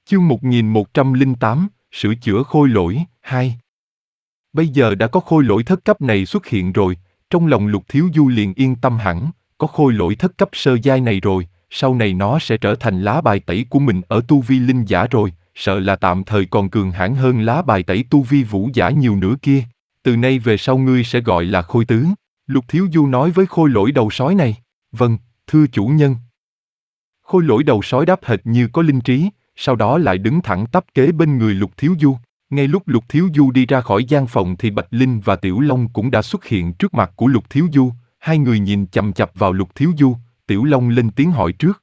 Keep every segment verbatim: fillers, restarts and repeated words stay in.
Chương một nghìn một trăm lẻ tám, sửa chữa khôi lỗi, hai. Bây giờ đã có khôi lỗi thất cấp này xuất hiện rồi, trong lòng Lục Thiếu Du liền yên tâm hẳn, có khôi lỗi thất cấp sơ giai này rồi, sau này nó sẽ trở thành lá bài tẩy của mình ở tu vi linh giả rồi, sợ là tạm thời còn cường hãn hơn lá bài tẩy tu vi vũ giả nhiều nữa kia. Từ nay về sau ngươi sẽ gọi là Khôi Tứ. Lục Thiếu Du nói với khôi lỗi đầu sói này. Vâng, thưa chủ nhân. Khôi lỗi đầu sói đáp hệt như có linh trí, sau đó lại đứng thẳng tắp kế bên người Lục Thiếu Du. Ngay lúc Lục Thiếu Du đi ra khỏi gian phòng thì Bạch Linh và Tiểu Long cũng đã xuất hiện trước mặt của Lục Thiếu Du. Hai người nhìn chằm chằm vào Lục Thiếu Du, Tiểu Long lên tiếng hỏi trước.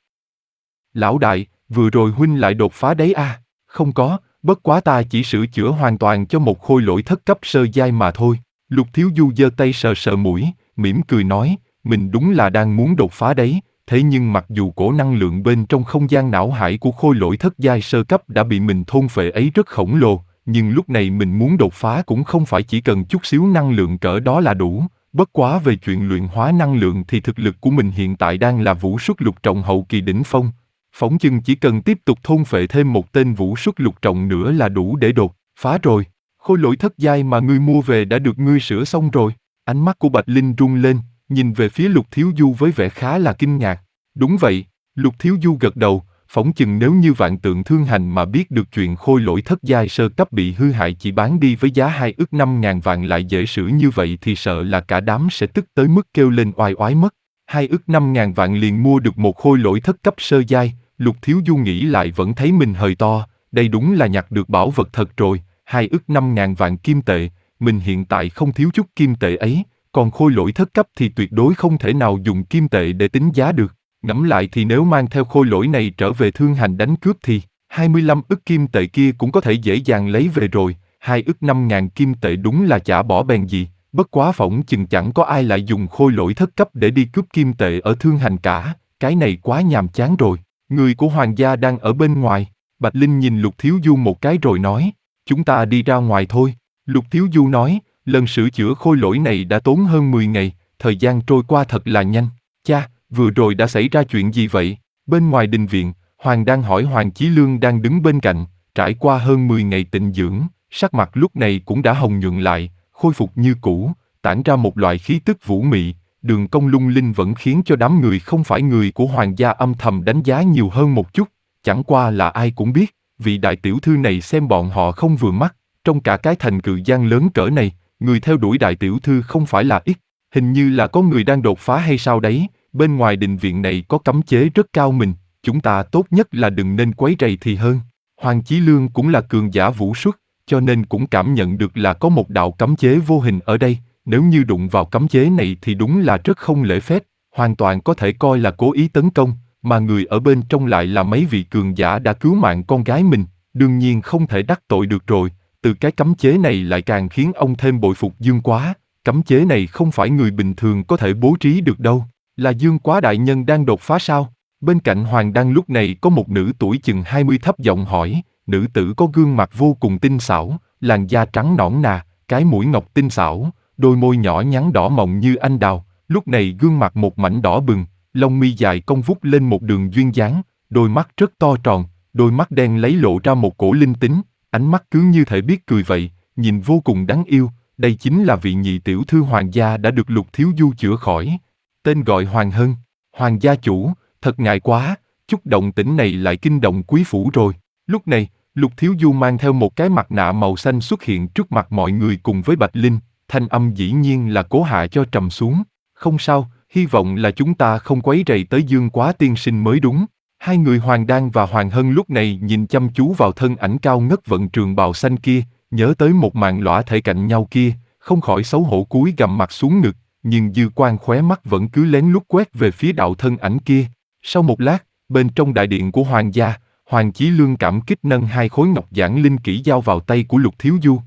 Lão đại, vừa rồi huynh lại đột phá đấy à? Không có, bất quá ta chỉ sửa chữa hoàn toàn cho một khôi lỗi thất cấp sơ giai mà thôi. Lục Thiếu Du giơ tay sờ sờ mũi, mỉm cười nói, mình đúng là đang muốn đột phá đấy. Thế nhưng mặc dù cổ năng lượng bên trong không gian não hải của khôi lỗi thất giai sơ cấp đã bị mình thôn phệ ấy rất khổng lồ, nhưng lúc này mình muốn đột phá cũng không phải chỉ cần chút xíu năng lượng cỡ đó là đủ. Bất quá về chuyện luyện hóa năng lượng thì thực lực của mình hiện tại đang là vũ xuất lục trọng hậu kỳ đỉnh phong. Phỏng chừng chỉ cần tiếp tục thôn phệ thêm một tên vũ xuất lục trọng nữa là đủ để đột phá rồi. Khôi lỗi thất giai mà ngươi mua về đã được ngươi sửa xong rồi. Ánh mắt của Bạch Linh rung lên, nhìn về phía Lục Thiếu Du với vẻ khá là kinh ngạc. Đúng vậy, Lục Thiếu Du gật đầu, phỏng chừng nếu như Vạn Tượng Thương Hành mà biết được chuyện khôi lỗi thất giai sơ cấp bị hư hại chỉ bán đi với giá hai ức năm ngàn vạn lại dễ sửa như vậy thì sợ là cả đám sẽ tức tới mức kêu lên oai oái mất. Hai ức năm ngàn vạn liền mua được một khôi lỗi thất cấp sơ giai, Lục Thiếu Du nghĩ lại vẫn thấy mình hời to, đây đúng là nhặt được bảo vật thật rồi, hai ức năm ngàn vạn kim tệ, mình hiện tại không thiếu chút kim tệ ấy, còn khôi lỗi thất cấp thì tuyệt đối không thể nào dùng kim tệ để tính giá được. Ngẫm lại thì nếu mang theo khôi lỗi này trở về Thương Hành đánh cướp thì hai mươi lăm ức kim tệ kia cũng có thể dễ dàng lấy về rồi, hai ức năm ngàn kim tệ đúng là chả bỏ bèn gì, bất quá phỏng chừng chẳng có ai lại dùng khôi lỗi thất cấp để đi cướp kim tệ ở Thương Hành cả, cái này quá nhàm chán rồi. Người của Hoàng gia đang ở bên ngoài, Bạch Linh nhìn Lục Thiếu Du một cái rồi nói, chúng ta đi ra ngoài thôi. Lục Thiếu Du nói, lần sửa chữa khôi lỗi này đã tốn hơn mười ngày, thời gian trôi qua thật là nhanh. Cha, vừa rồi đã xảy ra chuyện gì vậy? Bên ngoài đình viện, Hoàng đang hỏi Hoàng Chí Lương đang đứng bên cạnh, trải qua hơn mười ngày tịnh dưỡng, sắc mặt lúc này cũng đã hồng nhuận lại, khôi phục như cũ, tản ra một loại khí tức vũ mị, đường cong lung linh vẫn khiến cho đám người không phải người của Hoàng gia âm thầm đánh giá nhiều hơn một chút, chẳng qua là ai cũng biết, vị đại tiểu thư này xem bọn họ không vừa mắt, trong cả cái thành Cự Giang lớn cỡ này, người theo đuổi đại tiểu thư không phải là ít, hình như là có người đang đột phá hay sao đấy. Bên ngoài đình viện này có cấm chế rất cao mình, chúng ta tốt nhất là đừng nên quấy rầy thì hơn. Hoàng Chí Lương cũng là cường giả vũ xuất, cho nên cũng cảm nhận được là có một đạo cấm chế vô hình ở đây, nếu như đụng vào cấm chế này thì đúng là rất không lễ phép, hoàn toàn có thể coi là cố ý tấn công, mà người ở bên trong lại là mấy vị cường giả đã cứu mạng con gái mình, đương nhiên không thể đắc tội được rồi, từ cái cấm chế này lại càng khiến ông thêm bội phục Dương Quá, cấm chế này không phải người bình thường có thể bố trí được đâu. Là Dương Quá đại nhân đang đột phá sao? Bên cạnh Hoàng Đăng lúc này có một nữ tuổi chừng hai mươi thấp giọng hỏi, nữ tử có gương mặt vô cùng tinh xảo, làn da trắng nõn nà, cái mũi ngọc tinh xảo, đôi môi nhỏ nhắn đỏ mọng như anh đào, lúc này gương mặt một mảnh đỏ bừng, lông mi dài cong vút lên một đường duyên dáng, đôi mắt rất to tròn, đôi mắt đen lấy lộ ra một cổ linh tính, ánh mắt cứ như thể biết cười vậy, nhìn vô cùng đáng yêu, đây chính là vị nhị tiểu thư Hoàng gia đã được Lục Thiếu Du chữa khỏi. Tên gọi Hoàng Hân, Hoàng gia chủ, thật ngại quá, chút động tĩnh này lại kinh động quý phủ rồi. Lúc này, Lục Thiếu Du mang theo một cái mặt nạ màu xanh xuất hiện trước mặt mọi người cùng với Bạch Linh, thanh âm dĩ nhiên là cố hạ cho trầm xuống. Không sao, hy vọng là chúng ta không quấy rầy tới Dương Quá tiên sinh mới đúng. Hai người Hoàng Đan và Hoàng Hân lúc này nhìn chăm chú vào thân ảnh cao ngất vận trường bào xanh kia, nhớ tới một màn lõa thể cạnh nhau kia, không khỏi xấu hổ cúi gằm mặt xuống ngực. Nhưng dư quan khóe mắt vẫn cứ lén lút quét về phía đạo thân ảnh kia. Sau một lát, bên trong đại điện của Hoàng gia, Hoàng Chí Lương cảm kích nâng hai khối ngọc giản linh kỹ giao vào tay của Lục Thiếu Du.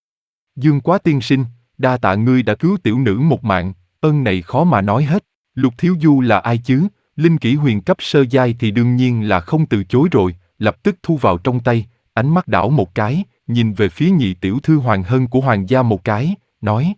Dương Quá tiên sinh, đa tạ ngươi đã cứu tiểu nữ một mạng, ơn này khó mà nói hết. Lục Thiếu Du là ai chứ, linh kỹ huyền cấp sơ giai thì đương nhiên là không từ chối rồi, lập tức thu vào trong tay, ánh mắt đảo một cái, nhìn về phía nhị tiểu thư Hoàng Hân của Hoàng gia một cái, nói.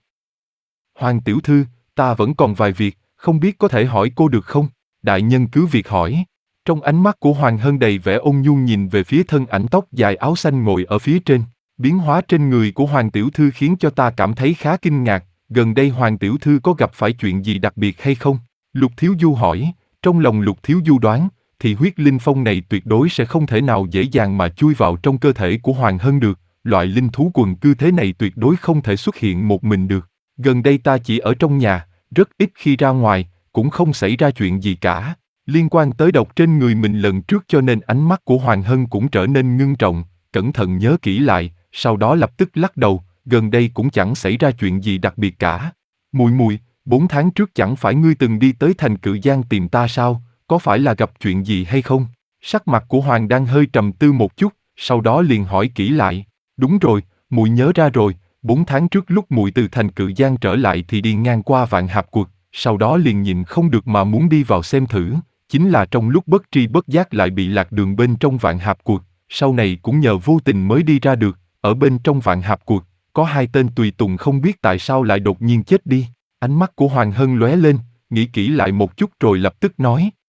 Hoàng tiểu thư, ta vẫn còn vài việc, không biết có thể hỏi cô được không? Đại nhân cứ việc hỏi. Trong ánh mắt của Hoàng Hân đầy vẻ ôn nhu nhìn về phía thân ảnh tóc dài áo xanh ngồi ở phía trên. Biến hóa trên người của Hoàng tiểu thư khiến cho ta cảm thấy khá kinh ngạc, gần đây Hoàng tiểu thư có gặp phải chuyện gì đặc biệt hay không? Lục Thiếu Du hỏi, trong lòng Lục Thiếu Du đoán, thì huyết linh phong này tuyệt đối sẽ không thể nào dễ dàng mà chui vào trong cơ thể của Hoàng Hân được, loại linh thú quần cư thế này tuyệt đối không thể xuất hiện một mình được. Gần đây ta chỉ ở trong nhà, rất ít khi ra ngoài, cũng không xảy ra chuyện gì cả. Liên quan tới độc trên người mình lần trước cho nên ánh mắt của Hoàng Hân cũng trở nên ngưng trọng, cẩn thận nhớ kỹ lại, sau đó lập tức lắc đầu, gần đây cũng chẳng xảy ra chuyện gì đặc biệt cả. Mùi mùi, bốn tháng trước chẳng phải ngươi từng đi tới thành Cự Giang tìm ta sao, có phải là gặp chuyện gì hay không? Sắc mặt của Hoàng đang hơi trầm tư một chút, sau đó liền hỏi kỹ lại. Đúng rồi, mùi nhớ ra rồi, bốn tháng trước lúc mùi từ thành Cự Giang trở lại thì đi ngang qua Vạn Hạp Quật, sau đó liền nhịn không được mà muốn đi vào xem thử, chính là trong lúc bất tri bất giác lại bị lạc đường bên trong Vạn Hạp Quật, sau này cũng nhờ vô tình mới đi ra được, ở bên trong Vạn Hạp Quật, có hai tên tùy tùng không biết tại sao lại đột nhiên chết đi. Ánh mắt của Hoàng Hân lóe lên, nghĩ kỹ lại một chút rồi lập tức nói,